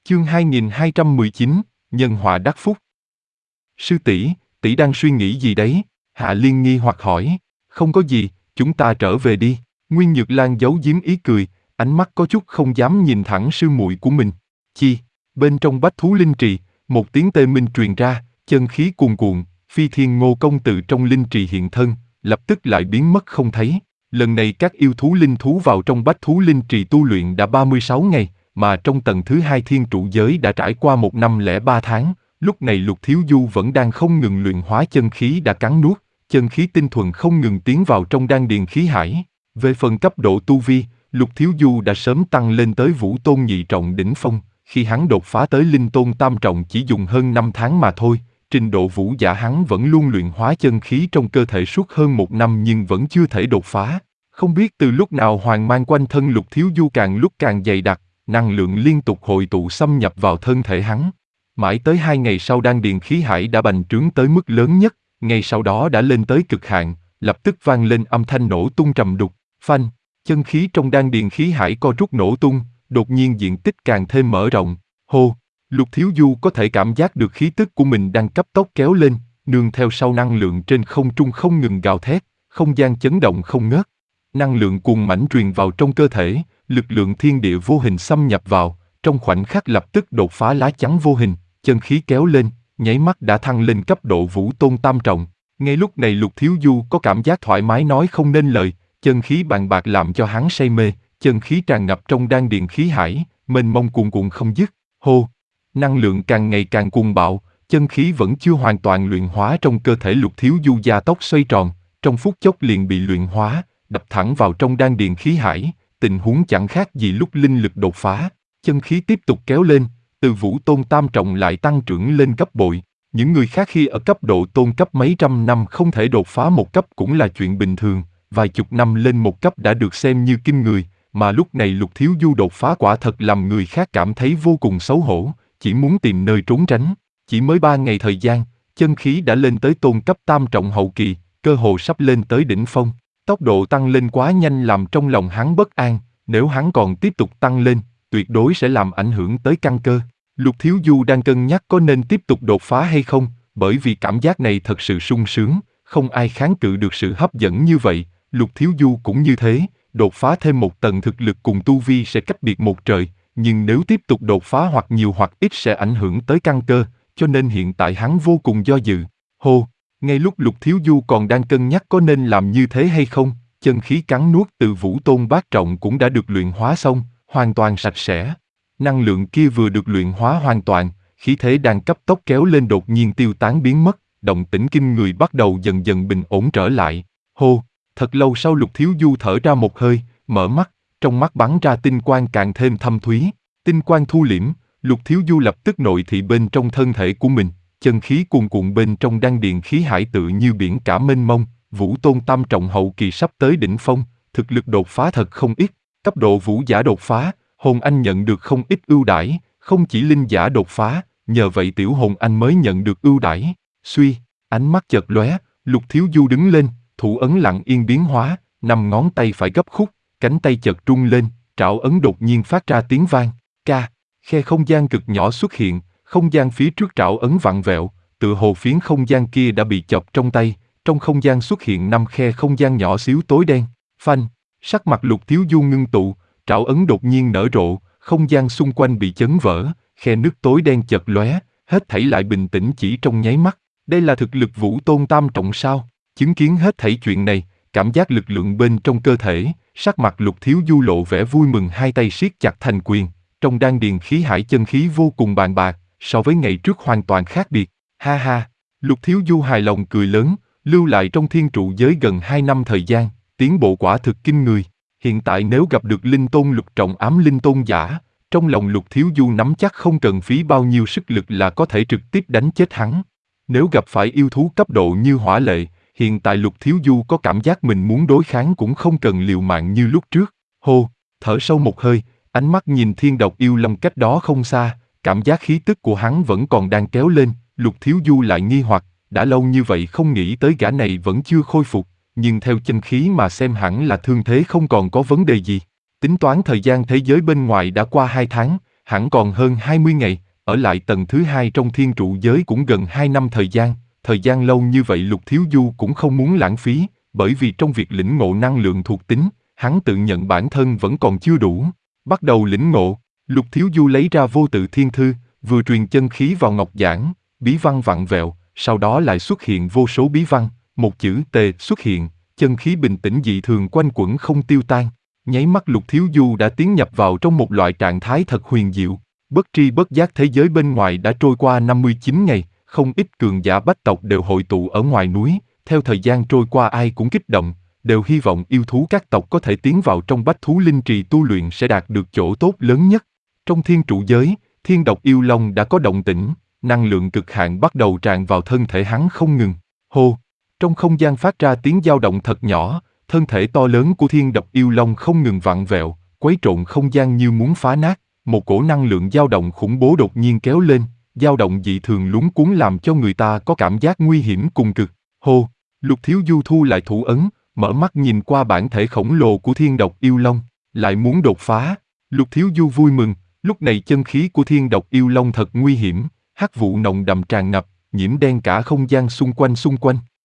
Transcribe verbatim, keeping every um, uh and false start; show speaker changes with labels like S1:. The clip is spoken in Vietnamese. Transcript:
S1: Chương hai nghìn hai trăm mười chín, Nhân họa đắc phúc. Sư tỷ, tỷ đang suy nghĩ gì đấy? Hạ Liên nghi hoặc hỏi. Không có gì, chúng ta trở về đi. Nguyên Nhược Lan giấu giếm ý cười, ánh mắt có chút không dám nhìn thẳng sư muội của mình. Chi? Bên trong Bách Thú Linh Trì, một tiếng tê minh truyền ra, chân khí cuồn cuộn, Phi Thiên Ngô công tự trong linh trì hiện thân, lập tức lại biến mất không thấy. Lần này các yêu thú linh thú vào trong Bách Thú Linh Trì tu luyện đã ba mươi sáu ngày, mà trong tầng thứ hai thiên trụ giới đã trải qua một năm lẻ ba tháng. Lúc này Lục Thiếu Du vẫn đang không ngừng luyện hóa chân khí đã cắn nuốt, chân khí tinh thuần không ngừng tiến vào trong đan điền khí hải. Về phần cấp độ tu vi, Lục Thiếu Du đã sớm tăng lên tới Vũ Tôn nhị trọng đỉnh phong, khi hắn đột phá tới Linh Tôn tam trọng chỉ dùng hơn năm tháng mà thôi. Trình độ vũ giả hắn vẫn luôn luyện hóa chân khí trong cơ thể suốt hơn một năm nhưng vẫn chưa thể đột phá. Không biết từ lúc nào hoàng mang quanh thân Lục Thiếu Du càng lúc càng dày đặc, năng lượng liên tục hội tụ xâm nhập vào thân thể hắn. Mãi tới hai ngày sau đan điền khí hải đã bành trướng tới mức lớn nhất, ngay sau đó đã lên tới cực hạn, lập tức vang lên âm thanh nổ tung trầm đục, phanh, chân khí trong đan điền khí hải co rút nổ tung, đột nhiên diện tích càng thêm mở rộng, hô. Lục Thiếu Du có thể cảm giác được khí tức của mình đang cấp tốc kéo lên, nương theo sau năng lượng trên không trung không ngừng gào thét, không gian chấn động không ngớt. Năng lượng cuồng mãnh truyền vào trong cơ thể, lực lượng thiên địa vô hình xâm nhập vào, trong khoảnh khắc lập tức đột phá lá chắn vô hình, chân khí kéo lên, nháy mắt đã thăng lên cấp độ Vũ Tôn tam trọng. Ngay lúc này Lục Thiếu Du có cảm giác thoải mái nói không nên lời, chân khí bàn bạc làm cho hắn say mê, chân khí tràn ngập trong đan điền khí hải, mênh mông cuồn cuộn không dứt, hô. Năng lượng càng ngày càng cuồng bạo, chân khí vẫn chưa hoàn toàn luyện hóa trong cơ thể Lục Thiếu Du gia tốc xoay tròn, trong phút chốc liền bị luyện hóa, đập thẳng vào trong đan điền khí hải, tình huống chẳng khác gì lúc linh lực đột phá, chân khí tiếp tục kéo lên, từ Vũ Tôn tam trọng lại tăng trưởng lên gấp bội. Những người khác khi ở cấp độ tôn cấp mấy trăm năm không thể đột phá một cấp cũng là chuyện bình thường, vài chục năm lên một cấp đã được xem như kinh người, mà lúc này Lục Thiếu Du đột phá quả thật làm người khác cảm thấy vô cùng xấu hổ, chỉ muốn tìm nơi trốn tránh. Chỉ mới ba ngày thời gian, chân khí đã lên tới tôn cấp tam trọng hậu kỳ, cơ hồ sắp lên tới đỉnh phong. Tốc độ tăng lên quá nhanh làm trong lòng hắn bất an, nếu hắn còn tiếp tục tăng lên, tuyệt đối sẽ làm ảnh hưởng tới căn cơ. Lục Thiếu Du đang cân nhắc có nên tiếp tục đột phá hay không, bởi vì cảm giác này thật sự sung sướng, không ai kháng cự được sự hấp dẫn như vậy. Lục Thiếu Du cũng như thế, đột phá thêm một tầng thực lực cùng tu vi sẽ cách biệt một trời, nhưng nếu tiếp tục đột phá hoặc nhiều hoặc ít sẽ ảnh hưởng tới căn cơ, cho nên hiện tại hắn vô cùng do dự. Hô, ngay lúc Lục Thiếu Du còn đang cân nhắc có nên làm như thế hay không, chân khí cắn nuốt từ Vũ Tôn bát trọng cũng đã được luyện hóa xong, hoàn toàn sạch sẽ. Năng lượng kia vừa được luyện hóa hoàn toàn, khí thế đang cấp tốc kéo lên đột nhiên tiêu tán biến mất, động tĩnh kinh người bắt đầu dần dần bình ổn trở lại. Hô, thật lâu sau Lục Thiếu Du thở ra một hơi, mở mắt, trong mắt bắn ra tinh quang càng thêm thâm thúy. Tinh quang thu liễm, Lục Thiếu Du lập tức nội thị bên trong thân thể của mình, chân khí cuồn cuộn bên trong đan điền khí hải tự như biển cả mênh mông. Vũ Tôn tam trọng hậu kỳ sắp tới đỉnh phong, thực lực đột phá thật không ít, cấp độ vũ giả đột phá, Hồn Anh nhận được không ít ưu đãi, không chỉ linh giả đột phá, nhờ vậy tiểu Hồn Anh mới nhận được ưu đãi. Suy, ánh mắt chợt lóe, Lục Thiếu Du đứng lên, thủ ấn lặng yên biến hóa, năm ngón tay phải gấp khúc, cánh tay chợt rung lên, trảo ấn đột nhiên phát ra tiếng vang, ca, khe không gian cực nhỏ xuất hiện, không gian phía trước trảo ấn vặn vẹo, tựa hồ phiến không gian kia đã bị chọc trong tay. Trong không gian xuất hiện năm khe không gian nhỏ xíu tối đen, phanh, sắc mặt Lục Thiếu Du ngưng tụ, trảo ấn đột nhiên nở rộ, không gian xung quanh bị chấn vỡ, khe nước tối đen chợt lóe, hết thảy lại bình tĩnh chỉ trong nháy mắt. Đây là thực lực Vũ Tôn tam trọng sao? Chứng kiến hết thảy chuyện này, cảm giác lực lượng bên trong cơ thể, sắc mặt Lục Thiếu Du lộ vẻ vui mừng, hai tay siết chặt thành quyền, trong đan điền khí hải chân khí vô cùng bàn bạc, so với ngày trước hoàn toàn khác biệt. Ha ha, Lục Thiếu Du hài lòng cười lớn. Lưu lại trong thiên trụ giới gần hai năm thời gian, tiến bộ quả thực kinh người. Hiện tại nếu gặp được linh tôn lục trọng ám linh tôn giả, trong lòng Lục Thiếu Du nắm chắc không cần phí bao nhiêu sức lực là có thể trực tiếp đánh chết hắn. Nếu gặp phải yêu thú cấp độ như hỏa lệ, hiện tại Lục Thiếu Du có cảm giác mình muốn đối kháng cũng không cần liều mạng như lúc trước. Hô, thở sâu một hơi, ánh mắt nhìn thiên độc yêu lâm cách đó không xa, cảm giác khí tức của hắn vẫn còn đang kéo lên. Lục Thiếu Du lại nghi hoặc, đã lâu như vậy không nghĩ tới gã này vẫn chưa khôi phục, nhưng theo chân khí mà xem hẳn là thương thế không còn có vấn đề gì. Tính toán thời gian thế giới bên ngoài đã qua hai tháng, hẳn còn hơn hai mươi ngày, ở lại tầng thứ hai trong thiên trụ giới cũng gần hai năm thời gian, thời gian lâu như vậy Lục Thiếu Du cũng không muốn lãng phí, bởi vì trong việc lĩnh ngộ năng lượng thuộc tính, hắn tự nhận bản thân vẫn còn chưa đủ. Bắt đầu lĩnh ngộ, Lục Thiếu Du lấy ra vô tự thiên thư, vừa truyền chân khí vào ngọc giản, bí văn vặn vẹo, sau đó lại xuất hiện vô số bí văn, một chữ tề xuất hiện, chân khí bình tĩnh dị thường quanh quẩn không tiêu tan. Nháy mắt Lục Thiếu Du đã tiến nhập vào trong một loại trạng thái thật huyền diệu. Bất tri bất giác thế giới bên ngoài đã trôi qua năm mươi chín ngày, không ít cường giả bách tộc đều hội tụ ở ngoài núi, theo thời gian trôi qua ai cũng kích động, đều hy vọng yêu thú các tộc có thể tiến vào trong bách thú linh trì tu luyện sẽ đạt được chỗ tốt lớn nhất. Trong thiên trụ giới, thiên độc yêu long đã có động tĩnh, năng lượng cực hạn bắt đầu tràn vào thân thể hắn không ngừng. Hô! Trong không gian phát ra tiếng dao động thật nhỏ, thân thể to lớn của thiên độc yêu long không ngừng vặn vẹo, quấy trộn không gian như muốn phá nát. Một cổ năng lượng dao động khủng bố đột nhiên kéo lên, dao động dị thường luống cuống làm cho người ta có cảm giác nguy hiểm cùng cực. Hô! Lục Thiếu Du thu lại thủ ấn, mở mắt nhìn qua bản thể khổng lồ của thiên độc yêu long, lại muốn đột phá. Lục Thiếu Du vui mừng, lúc này chân khí của thiên độc yêu long thật nguy hiểm, hắc vụ nồng đậm tràn ngập, nhiễm đen cả không gian xung quanh xung quanh.